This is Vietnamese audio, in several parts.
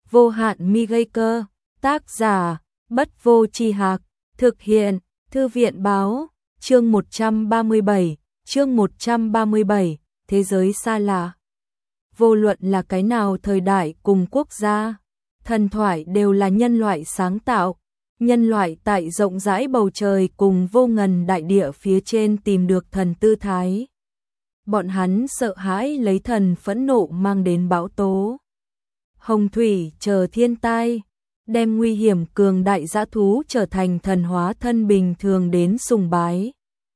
Vô hạn mi gây cơ, tác giả, Bất Vô Tri Hạc, thực hiện, Thư viện báo, chương 137, thế giới xa lạ. Vô luận là cái nào thời đại cùng quốc gia, thần thoại đều là nhân loại sáng tạo, nhân loại tại rộng rãi bầu trời cùng vô ngần đại địa phía trên tìm được thần tư thái. Bọn hắn sợ hãi lấy thần phẫn nộ mang đến bão tố, hồng thủy chờ thiên tai, đem nguy hiểm cường đại dã thú trở thành thần hóa thân bình thường đến sùng bái.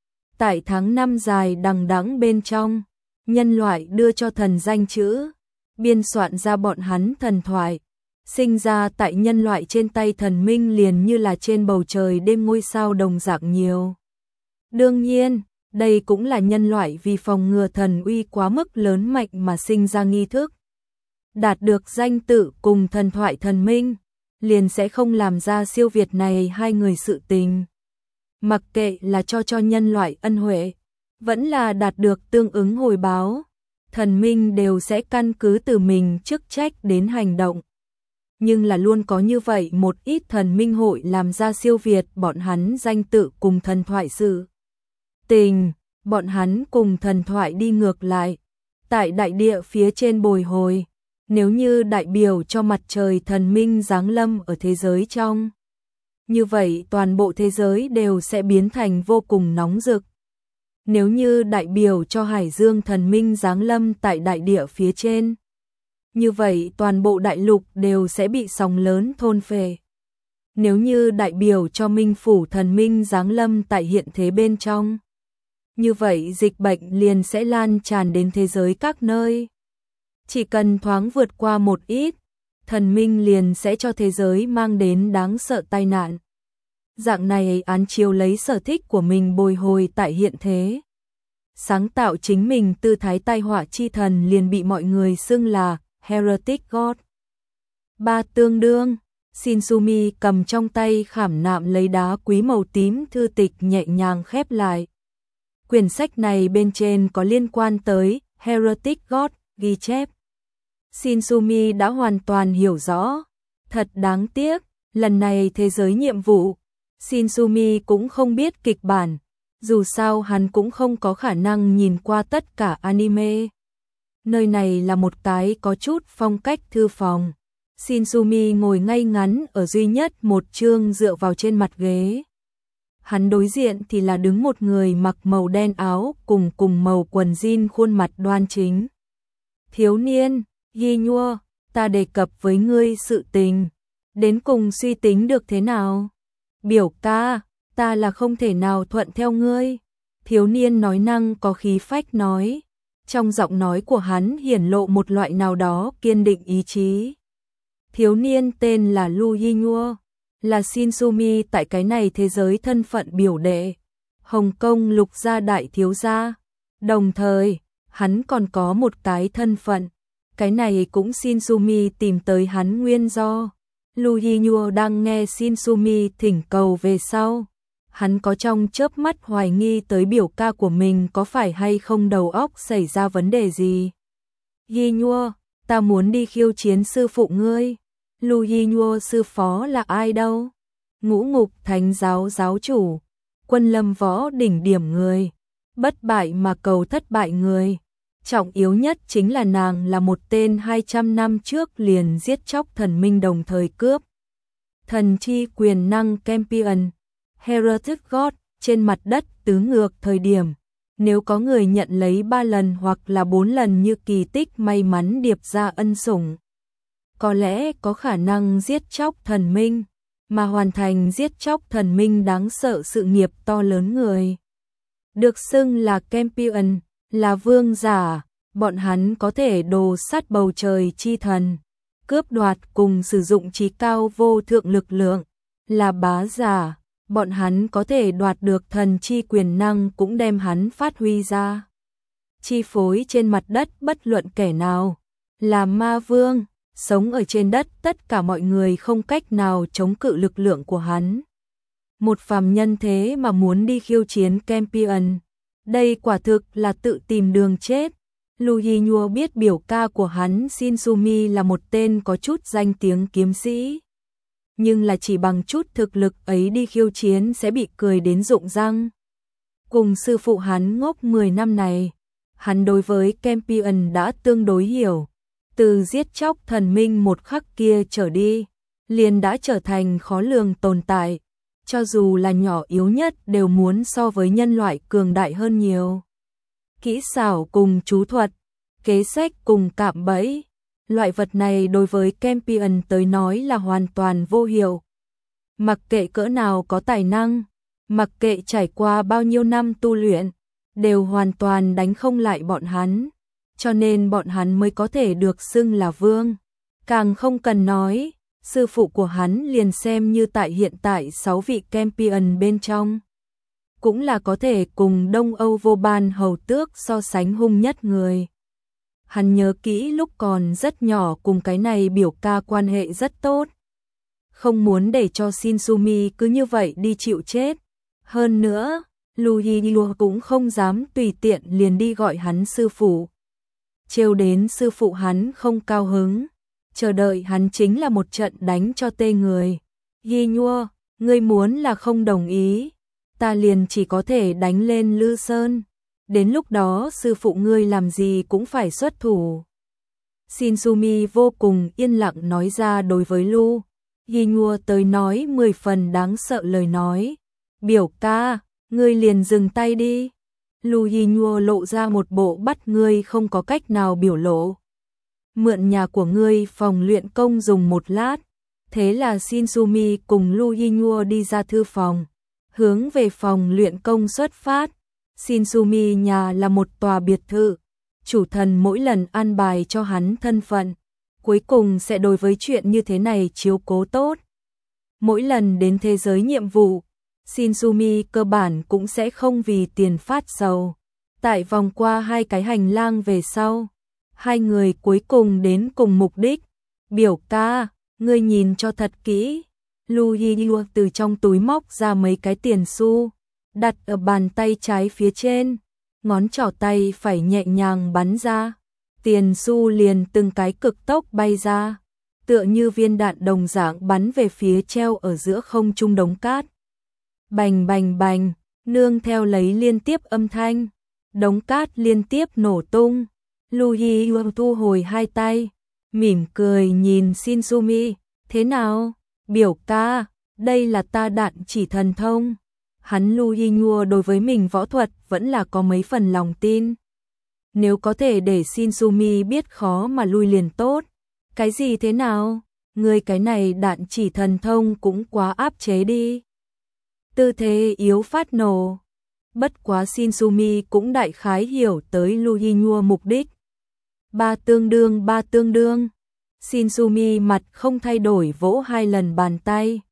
Tại tháng năm dài đằng đẵng bên trong, nhân loại đưa cho thần danh chữ, biên soạn ra bọn hắn thần thoại, sinh ra tại nhân loại trên tay thần minh liền như là trên bầu trời đêm ngôi sao đồng dạng nhiều. Đương nhiên, đây cũng là nhân loại vì phòng ngừa thần uy quá mức lớn mạnh mà sinh ra nghi thức. Đạt được danh tự cùng thần thoại thần minh, liền sẽ không làm ra siêu việt này hai người sự tình. Mặc kệ là cho nhân loại ân huệ, vẫn là đạt được tương ứng hồi báo, thần minh đều sẽ căn cứ từ mình chức trách đến hành động. Nhưng là luôn có như vậy một ít thần minh hội làm ra siêu việt bọn hắn danh tự cùng thần thoại sự tình, bọn hắn cùng thần thoại đi ngược lại, tại đại địa phía trên bồi hồi, nếu như đại biểu cho mặt trời thần minh giáng lâm ở thế giới trong. Như vậy toàn bộ thế giới đều sẽ biến thành vô cùng nóng rực. Nếu như đại biểu cho hải dương thần minh giáng lâm tại đại địa phía trên, như vậy toàn bộ đại lục đều sẽ bị sóng lớn thôn phệ. Nếu như đại biểu cho minh phủ thần minh giáng lâm tại hiện thế bên trong, như vậy dịch bệnh liền sẽ lan tràn đến thế giới các nơi. Chỉ cần thoáng vượt qua một ít, thần minh liền sẽ cho thế giới mang đến đáng sợ tai nạn. Dạng này án chiếu lấy sở thích của mình bồi hồi tại hiện thế. Sáng tạo chính mình tư thái tai họa chi thần liền bị mọi người xưng là Heretic God. Ba tương đương, Shinsumi cầm trong tay khảm nạm lấy đá quý màu tím thư tịch nhẹ nhàng khép lại. Quyển sách này bên trên có liên quan tới Heretic God ghi chép. Shinsumi đã hoàn toàn hiểu rõ. Thật đáng tiếc, lần này thế giới nhiệm vụ, Shinsumi cũng không biết kịch bản, dù sao hắn cũng không có khả năng nhìn qua tất cả anime. Nơi này là một cái có chút phong cách thư phòng. Shinsumi ngồi ngay ngắn ở duy nhất một chương dựa vào trên mặt ghế. Hắn đối diện thì là đứng một người mặc màu đen áo cùng màu quần jean khuôn mặt đoan chính. Thiếu niên, Yi Nhua, ta đề cập với ngươi sự tình, đến cùng suy tính được thế nào? Biểu ca, ta là không thể nào thuận theo ngươi. Thiếu niên nói năng có khí phách nói. Trong giọng nói của hắn hiển lộ một loại nào đó kiên định ý chí. Thiếu niên tên là Lu Yi Nhua, là Shinsumi tại cái này thế giới thân phận biểu đệ, Hồng Kông lục gia đại thiếu gia. Đồng thời, hắn còn có một cái thân phận, cái này cũng Shinsumi tìm tới hắn nguyên do. Lu Yi Nhua đang nghe Shinsumi thỉnh cầu về sau, hắn có trong chớp mắt hoài nghi tới biểu ca của mình có phải hay không đầu óc xảy ra vấn đề gì. Yi Nhua, ta muốn đi khiêu chiến sư phụ ngươi. Lu Yi Nhua sư phó là ai đâu? Ngũ Ngục Thánh giáo giáo chủ, Quân Lâm võ đỉnh điểm người, bất bại mà cầu thất bại người. Trọng yếu nhất chính là nàng là một tên 200 năm trước liền giết chóc thần minh đồng thời cướp thần chi quyền năng champion. Heretic God, trên mặt đất tứ ngược thời điểm, nếu có người nhận lấy 3 lần hoặc là 4 lần như kỳ tích may mắn điệp ra ân sủng, có lẽ có khả năng giết chóc thần minh, mà hoàn thành giết chóc thần minh đáng sợ sự nghiệp to lớn người. Được xưng là champion, là vương giả, bọn hắn có thể đồ sát bầu trời chi thần, cướp đoạt cùng sử dụng trí cao vô thượng lực lượng, là bá giả. Bọn hắn có thể đoạt được thần chi quyền năng cũng đem hắn phát huy ra. Chi phối trên mặt đất bất luận kẻ nào. Là ma vương, sống ở trên đất tất cả mọi người không cách nào chống cự lực lượng của hắn. Một phàm nhân thế mà muốn đi khiêu chiến champion. Đây quả thực là tự tìm đường chết. Lu Yinhua biết biểu ca của hắn Shinsumi là một tên có chút danh tiếng kiếm sĩ, nhưng là chỉ bằng chút thực lực ấy đi khiêu chiến sẽ bị cười đến rụng răng. Cùng sư phụ hắn ngốc 10 năm này, hắn đối với Campion đã tương đối hiểu, từ giết chóc thần minh một khắc kia trở đi, liền đã trở thành khó lường tồn tại, cho dù là nhỏ yếu nhất đều muốn so với nhân loại cường đại hơn nhiều. Kỹ xảo cùng chú thuật, kế sách cùng cạm bẫy, loại vật này đối với Campion tới nói là hoàn toàn vô hiệu. Mặc kệ cỡ nào có tài năng, mặc kệ trải qua bao nhiêu năm tu luyện, đều hoàn toàn đánh không lại bọn hắn, cho nên bọn hắn mới có thể được xưng là vương. Càng không cần nói, sư phụ của hắn liền xem như tại hiện tại 6 vị Campion bên trong, cũng là có thể cùng Đông Âu vô ban hầu tước so sánh hung nhất người. Hắn nhớ kỹ lúc còn rất nhỏ cùng cái này biểu ca quan hệ rất tốt, không muốn để cho Shinsumi cứ như vậy đi chịu chết. Hơn nữa, Lu Yinhua cũng không dám tùy tiện liền đi gọi hắn sư phụ, trêu đến sư phụ hắn không cao hứng, chờ đợi hắn chính là một trận đánh cho tê người. Yinhua, ngươi muốn là không đồng ý, ta liền chỉ có thể đánh lên Lư Sơn, đến lúc đó sư phụ ngươi làm gì cũng phải xuất thủ. Shinsumi vô cùng yên lặng nói ra đối với Lu Yinhua tới nói 10 phần đáng sợ lời nói. Biểu ca, ngươi liền dừng tay đi. Lu Yinhua lộ ra một bộ bắt ngươi không có cách nào biểu lộ. Mượn nhà của ngươi phòng luyện công dùng một lát. Thế là Shinsumi cùng Lu Yinhua đi ra thư phòng, hướng về phòng luyện công xuất phát. Shinsumi nhà là một tòa biệt thự, chủ thần mỗi lần an bài cho hắn thân phận, cuối cùng sẽ đối với chuyện như thế này chiếu cố tốt. Mỗi lần đến thế giới nhiệm vụ, Shinsumi cơ bản cũng sẽ không vì tiền phát sầu. Tại vòng qua 2 cái hành lang về sau, hai người cuối cùng đến cùng mục đích. Biểu ca, ngươi nhìn cho thật kỹ. Lu Yinhua từ trong túi móc ra mấy cái tiền xu, đặt ở bàn tay trái phía trên, ngón trỏ tay phải nhẹ nhàng bắn ra, tiền xu liền từng cái cực tốc bay ra, tựa như viên đạn đồng dạng bắn về phía treo ở giữa không trung đống cát. Bành bành bành, nương theo lấy liên tiếp âm thanh, đống cát liên tiếp nổ tung. Lu Yinhua thu hồi hai tay, mỉm cười nhìn Shinsumi, thế nào? Biểu ca, đây là ta đạn chỉ thần thông. Hắn Lu Yinhua đối với mình võ thuật vẫn là có mấy phần lòng tin. Nếu có thể để Shinsumi biết khó mà lui liền tốt. Cái gì thế nào? Người cái này đạn chỉ thần thông cũng quá áp chế đi. Tư thế yếu phát nổ. Bất quá Shinsumi cũng đại khái hiểu tới Lu Yinhua mục đích. Ba tương đương. Shinsumi mặt không thay đổi vỗ 2 lần bàn tay.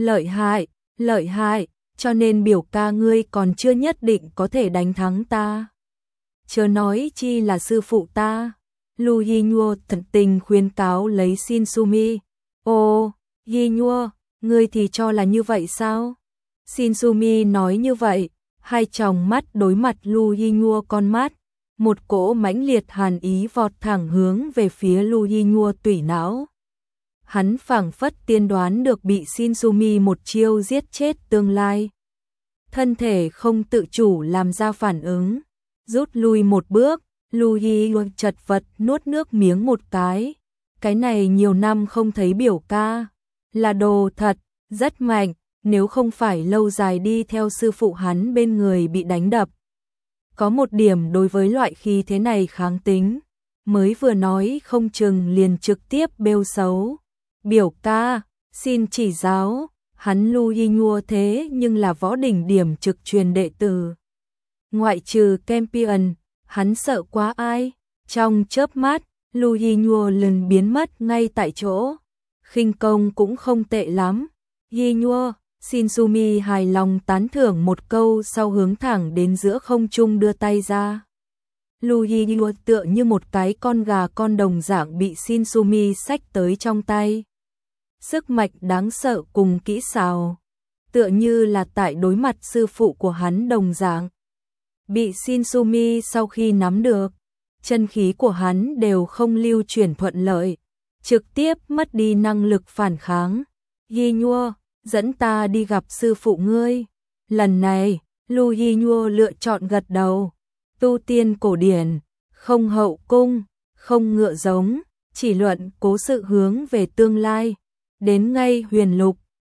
Lợi hại, cho nên biểu ca ngươi còn chưa nhất định có thể đánh thắng ta. Chớ nói chi là sư phụ ta. Lu Yinhua tận tình khuyên cáo lấy Shinsumi. Ồ, Yinhua, ngươi thì cho là như vậy sao? Shinsumi nói như vậy, hai tròng mắt đối mặt Lu Yinhua con mắt. Một cỗ mãnh liệt hàn ý vọt thẳng hướng về phía Lu Yinhua tủy não. Hắn phảng phất tiên đoán được bị Shinsumi một chiêu giết chết tương lai. Thân thể không tự chủ làm ra phản ứng, rút lui một bước, Lu Yinhua chật vật nuốt nước miếng một cái. Cái này nhiều năm không thấy biểu ca, là đồ thật, rất mạnh, nếu không phải lâu dài đi theo sư phụ hắn bên người bị đánh đập. Có một điểm đối với loại khí thế này kháng tính, mới vừa nói không chừng liền trực tiếp bêu xấu. Biểu ca, xin chỉ giáo, hắn Lu Yinhua thế nhưng là võ đỉnh điểm trực truyền đệ tử. Ngoại trừ Campion, hắn sợ quá ai? Trong chớp mắt, Lu Yinhua lần biến mất ngay tại chỗ. Khinh công cũng không tệ lắm. Yinhua, Shinsumi hài lòng tán thưởng một câu sau hướng thẳng đến giữa không trung đưa tay ra. Lu Yinhua tựa như một cái con gà con đồng dạng bị Shinsumi xách tới trong tay. Sức mạnh đáng sợ cùng kỹ xảo, tựa như là tại đối mặt sư phụ của hắn đồng dạng. Bị Shinsumi sau khi nắm được, chân khí của hắn đều không lưu chuyển thuận lợi, trực tiếp mất đi năng lực phản kháng. Yi Nhua, dẫn ta đi gặp sư phụ ngươi. Lần này, Lu Yi Nhua lựa chọn gật đầu. Tu tiên cổ điển, không hậu cung, không ngựa giống, chỉ luận cố sự hướng về tương lai. Đến ngay Huyền Lục,